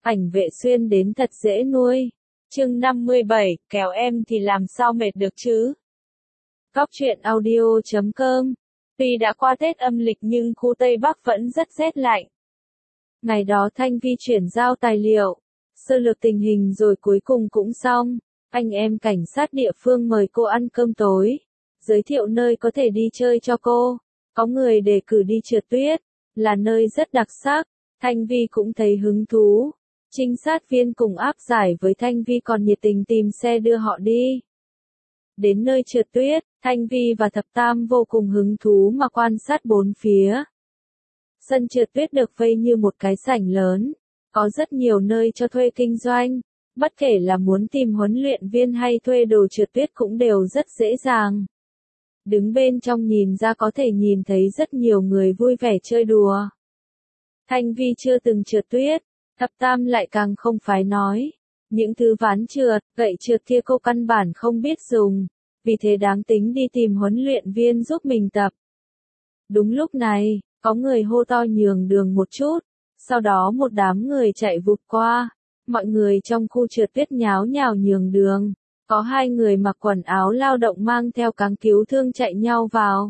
Ảnh Vệ Xuyên đến thật dễ nuôi. Chương 57, kéo em thì làm sao mệt được chứ? Góc truyện audio.com. Tuy đã qua Tết âm lịch nhưng khu Tây Bắc vẫn rất rét lạnh. Ngày đó Thanh Vi chuyển giao tài liệu, sơ lược tình hình rồi cuối cùng cũng xong. Anh em cảnh sát địa phương mời cô ăn cơm tối, giới thiệu nơi có thể đi chơi cho cô. Có người đề cử đi trượt tuyết, là nơi rất đặc sắc. Thanh Vi cũng thấy hứng thú. Trinh sát viên cùng áp giải với Thanh Vi còn nhiệt tình tìm xe đưa họ đi. Đến nơi trượt tuyết, Thanh Vi và Thập Tam vô cùng hứng thú mà quan sát bốn phía. Sân trượt tuyết được vây như một cái sảnh lớn, có rất nhiều nơi cho thuê kinh doanh, bất kể là muốn tìm huấn luyện viên hay thuê đồ trượt tuyết cũng đều rất dễ dàng. Đứng bên trong nhìn ra có thể nhìn thấy rất nhiều người vui vẻ chơi đùa. Thanh Vi chưa từng trượt tuyết, Thập Tam lại càng không phải nói. Những thứ ván trượt, gậy trượt kia cô căn bản không biết dùng, vì thế đáng tính đi tìm huấn luyện viên giúp mình tập. Đúng lúc này, có người hô to nhường đường một chút, sau đó một đám người chạy vụt qua, mọi người trong khu trượt tuyết nháo nhào nhường đường, có hai người mặc quần áo lao động mang theo cáng cứu thương chạy nhau vào.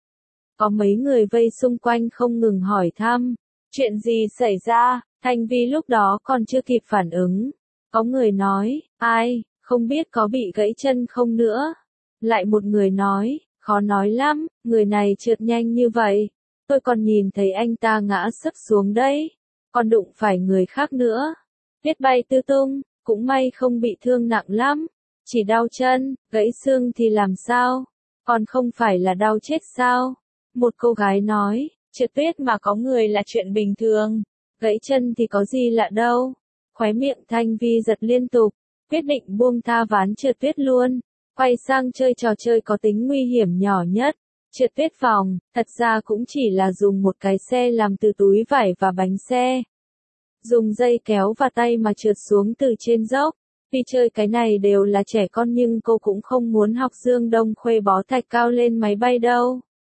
Có mấy người vây xung quanh không ngừng hỏi thăm, chuyện gì xảy ra, Thanh Vi lúc đó còn chưa kịp phản ứng. Có người nói, ai, không biết có bị gãy chân không nữa. Lại một người nói, khó nói lắm, người này trượt nhanh như vậy. Tôi còn nhìn thấy anh ta ngã sấp xuống đấy, còn đụng phải người khác nữa. Tuyết bay tứ tung, cũng may không bị thương nặng lắm, chỉ đau chân, gãy xương thì làm sao, còn không phải là đau chết sao. Một cô gái nói, trượt tuyết mà có người là chuyện bình thường, gãy chân thì có gì lạ đâu. Khóe miệng Thanh Vi giật liên tục, quyết định buông tha ván trượt tuyết luôn, quay sang chơi trò chơi có tính nguy hiểm nhỏ nhất, trượt tuyết vòng, thật ra cũng chỉ là dùng một cái xe làm từ túi vải và bánh xe. Dùng dây kéo và tay mà trượt xuống từ trên dốc, tuy chơi cái này đều là trẻ con nhưng cô cũng không muốn học Dương Đông Khuê bó thạch cao lên máy bay đâu.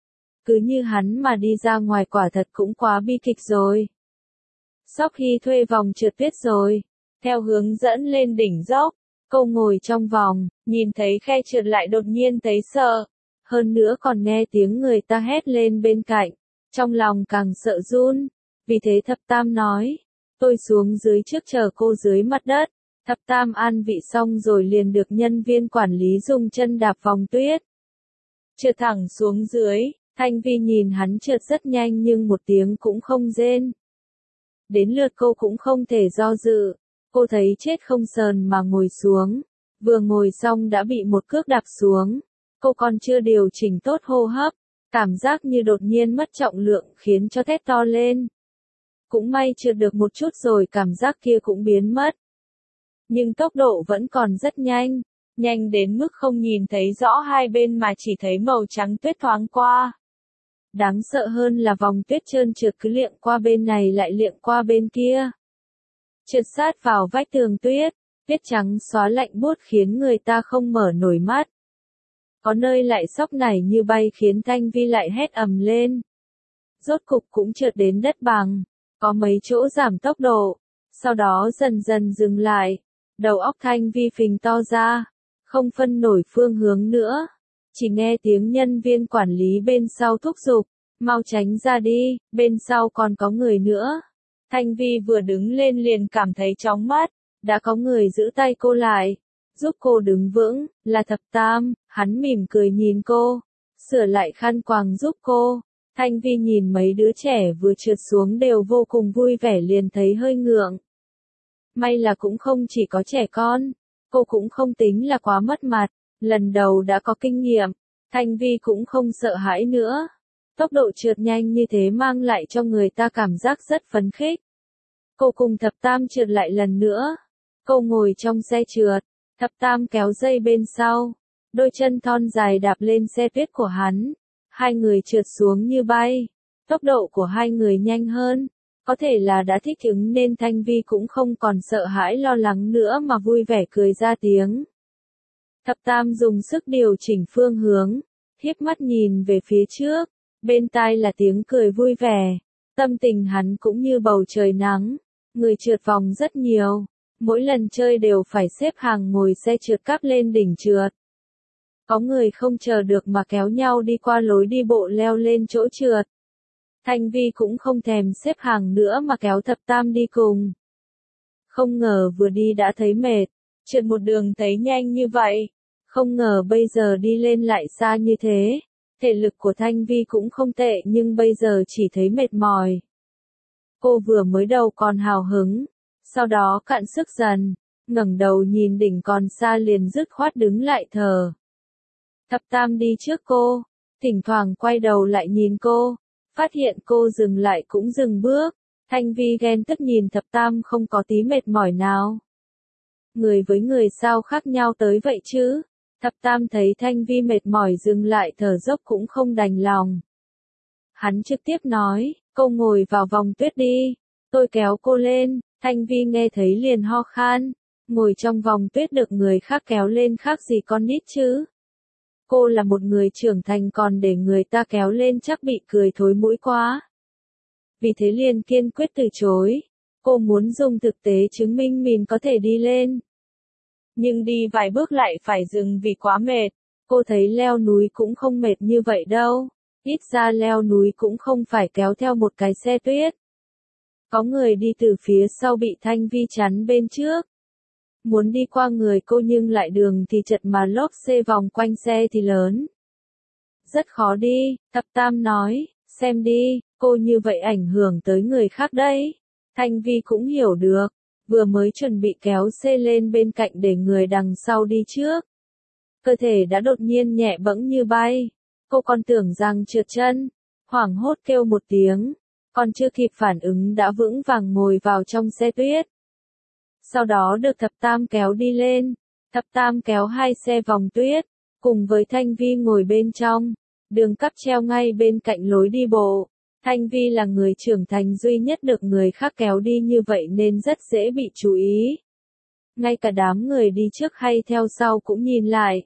Cứ như hắn mà đi ra ngoài quả thật cũng quá bi kịch rồi. Sau khi thuê vòng trượt tuyết rồi, theo hướng dẫn lên đỉnh dốc, cô ngồi trong vòng, nhìn thấy khe trượt lại đột nhiên thấy sợ. Hơn nữa còn nghe tiếng người ta hét lên bên cạnh, trong lòng càng sợ run. Vì thế Thập Tam nói, tôi xuống dưới trước chờ cô dưới mặt đất. Thập Tam an vị xong rồi liền được nhân viên quản lý dùng chân đạp vòng tuyết. Trượt thẳng xuống dưới, Thanh Vi nhìn hắn trượt rất nhanh nhưng một tiếng cũng không rên. Đến lượt cô cũng không thể do dự, cô thấy chết không sờn mà ngồi xuống, vừa ngồi xong đã bị một cước đạp xuống, cô còn chưa điều chỉnh tốt hô hấp, cảm giác như đột nhiên mất trọng lượng khiến cho thét to lên. Cũng may trượt được một chút rồi cảm giác kia cũng biến mất. Nhưng tốc độ vẫn còn rất nhanh, nhanh đến mức không nhìn thấy rõ hai bên mà chỉ thấy màu trắng tuyết thoáng qua. Đáng sợ hơn là vòng tuyết trơn trượt cứ liệng qua bên này lại liệng qua bên kia. Trượt sát vào vách tường tuyết, tuyết trắng xóa lạnh buốt khiến người ta không mở nổi mắt. Có nơi lại sóc nảy như bay khiến Thanh Vi lại hét ầm lên. Rốt cục cũng trượt đến đất bằng, có mấy chỗ giảm tốc độ, sau đó dần dần dừng lại. Đầu óc Thanh Vi phình to ra, không phân nổi phương hướng nữa. Chỉ nghe tiếng nhân viên quản lý bên sau thúc giục, mau tránh ra đi, bên sau còn có người nữa. Thanh Vi vừa đứng lên liền cảm thấy chóng mắt, đã có người giữ tay cô lại, giúp cô đứng vững, là Thập Tam, hắn mỉm cười nhìn cô, sửa lại khăn quàng giúp cô. Thanh Vi nhìn mấy đứa trẻ vừa trượt xuống đều vô cùng vui vẻ liền thấy hơi ngượng. May là cũng không chỉ có trẻ con, cô cũng không tính là quá mất mặt. Lần đầu đã có kinh nghiệm, Thanh Vi cũng không sợ hãi nữa. Tốc độ trượt nhanh như thế mang lại cho người ta cảm giác rất phấn khích. Cô cùng Thập Tam trượt lại lần nữa. Cô ngồi trong xe trượt, Thập Tam kéo dây bên sau, đôi chân thon dài đạp lên xe tuyết của hắn. Hai người trượt xuống như bay, tốc độ của hai người nhanh hơn. Có thể là đã thích ứng nên Thanh Vi cũng không còn sợ hãi lo lắng nữa mà vui vẻ cười ra tiếng. Thập Tam dùng sức điều chỉnh phương hướng, hiếp mắt nhìn về phía trước, bên tai là tiếng cười vui vẻ, tâm tình hắn cũng như bầu trời nắng, Người trượt vòng rất nhiều. Mỗi lần chơi đều phải xếp hàng ngồi xe trượt cáp lên đỉnh trượt. Có người không chờ được mà kéo nhau đi qua lối đi bộ leo lên chỗ trượt. Thanh Vi cũng không thèm xếp hàng nữa mà kéo Thập Tam đi cùng. Không ngờ vừa đi đã thấy mệt, trượt một đường thấy nhanh như vậy. Không ngờ bây giờ đi lên lại xa như thế. Thể lực của Thanh Vi cũng không tệ nhưng bây giờ chỉ thấy mệt mỏi. Cô vừa mới đầu còn hào hứng, sau đó cạn sức dần, ngẩng đầu nhìn đỉnh còn xa liền dứt khoát đứng lại thở. Thập Tam đi trước cô, thỉnh thoảng quay đầu lại nhìn cô, phát hiện cô dừng lại cũng dừng bước. Thanh Vi ghen tức nhìn Thập Tam không có tí mệt mỏi nào. Người với người sao khác nhau tới vậy chứ? Thập Tam thấy Thanh Vi mệt mỏi dừng lại thở dốc cũng không đành lòng. Hắn trực tiếp nói, cô ngồi vào vòng tuyết đi, tôi kéo cô lên. Thanh Vi nghe thấy liền ho khan, ngồi trong vòng tuyết được người khác kéo lên khác gì con nít chứ. Cô là một người trưởng thành còn để người ta kéo lên chắc bị cười thối mũi quá. Vì thế liền kiên quyết từ chối, cô muốn dùng thực tế chứng minh mình có thể đi lên. Nhưng đi vài bước lại phải dừng vì quá mệt, cô thấy leo núi cũng không mệt như vậy đâu, ít ra leo núi cũng không phải kéo theo một cái xe tuyết. Có người đi từ phía sau bị Thanh Vi chắn bên trước. Muốn đi qua người cô nhưng lại đường thì chật mà lốp xe vòng quanh xe thì lớn. Rất khó đi, Thập Tam nói, xem đi, cô như vậy ảnh hưởng tới người khác đấy. Thanh Vi cũng hiểu được, vừa mới chuẩn bị kéo xe lên bên cạnh để người đằng sau đi trước. Cơ thể đã đột nhiên nhẹ bẫng như bay, cô còn tưởng rằng trượt chân, hoảng hốt kêu một tiếng, còn chưa kịp phản ứng đã vững vàng ngồi vào trong xe tuyết. Sau đó được Thập Tam kéo đi lên, Thập Tam kéo hai xe vòng tuyết, cùng với Thanh Vi ngồi bên trong, đường cáp treo ngay bên cạnh lối đi bộ. Thanh Vi là người trưởng thành duy nhất được người khác kéo đi như vậy nên rất dễ bị chú ý. Ngay cả đám người đi trước hay theo sau cũng nhìn lại.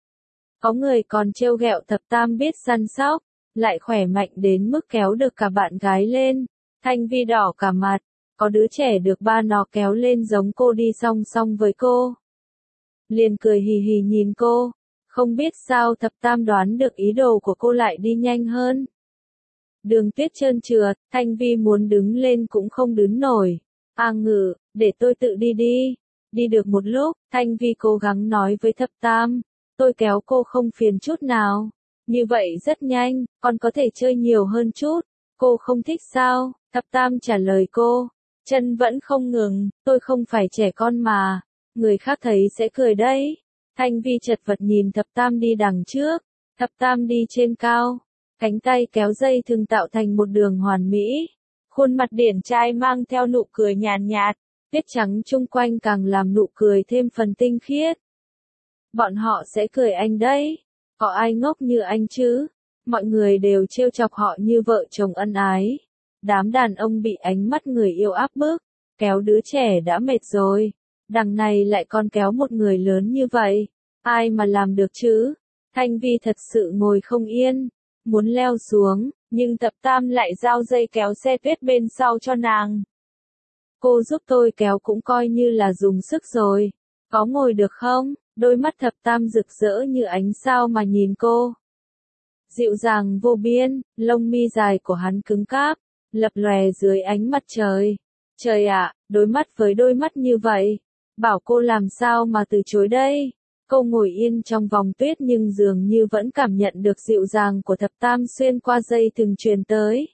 Có người còn trêu ghẹo Thập Tam biết săn sóc, lại khỏe mạnh đến mức kéo được cả bạn gái lên. Thanh Vi đỏ cả mặt, có đứa trẻ được ba nó kéo lên giống cô đi song song với cô. Liền cười hì hì nhìn cô, không biết sao Thập Tam đoán được ý đồ của cô lại đi nhanh hơn. Đường tuyết trơn trượt, Thanh Vi muốn đứng lên cũng không đứng nổi. Ngự, để tôi tự đi đi. Đi được một lúc, Thanh Vi cố gắng nói với Thập Tam, tôi kéo cô không phiền chút nào. Như vậy rất nhanh, còn có thể chơi nhiều hơn chút. Cô không thích sao? Thập Tam trả lời cô. Chân vẫn không ngừng, tôi không phải trẻ con mà. Người khác thấy sẽ cười đấy. Thanh Vi chật vật nhìn Thập Tam đi đằng trước. Thập Tam đi trên cao. Cánh tay kéo dây thừng tạo thành một đường hoàn mỹ. Khuôn mặt điển trai mang theo nụ cười nhàn nhạt. Tuyết trắng chung quanh càng làm nụ cười thêm phần tinh khiết. Bọn họ sẽ cười anh đấy. Có ai ngốc như anh chứ? Mọi người đều trêu chọc họ như vợ chồng ân ái. Đám đàn ông bị ánh mắt người yêu áp bức. Kéo đứa trẻ đã mệt rồi. Đằng này lại còn kéo một người lớn như vậy. Ai mà làm được chứ? Thanh Vi thật sự ngồi không yên. Muốn leo xuống, nhưng Thập Tam lại giao dây kéo xe tuyết bên sau cho nàng. Cô giúp tôi kéo cũng coi như là dùng sức rồi. Có ngồi được không? Đôi mắt Thập Tam rực rỡ như ánh sao mà nhìn cô. Dịu dàng vô biên, lông mi dài của hắn cứng cáp, lập lòe dưới ánh mặt trời. Trời ạ, đối mắt với đôi mắt như vậy, bảo cô làm sao mà từ chối đây? Cô ngồi yên trong vòng tuyết nhưng dường như vẫn cảm nhận được dịu dàng của Thập Tam xuyên qua dây thừng truyền tới.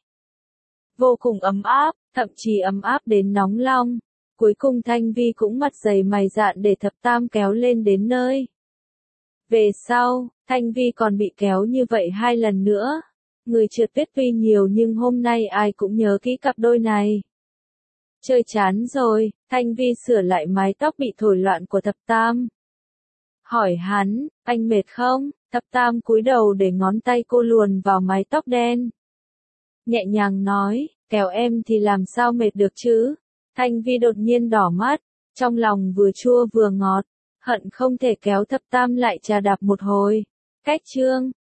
Vô cùng ấm áp, thậm chí ấm áp đến nóng lòng. Cuối cùng Thanh Vi cũng mặt dày mày dạn để Thập Tam kéo lên đến nơi. Về sau, Thanh Vi còn bị kéo như vậy 2 lần nữa. Người trượt tuyết tuy nhiều nhưng hôm nay ai cũng nhớ kỹ cặp đôi này. Chơi chán rồi, Thanh Vi sửa lại mái tóc bị thổi loạn của Thập Tam. Hỏi hắn, anh mệt không? Thập Tam cúi đầu để ngón tay cô luồn vào mái tóc đen. Nhẹ nhàng nói, kéo em thì làm sao mệt được chứ? Thanh Vi đột nhiên đỏ mắt, trong lòng vừa chua vừa ngọt, hận không thể kéo Thập Tam lại chà đạp một hồi. Cách chương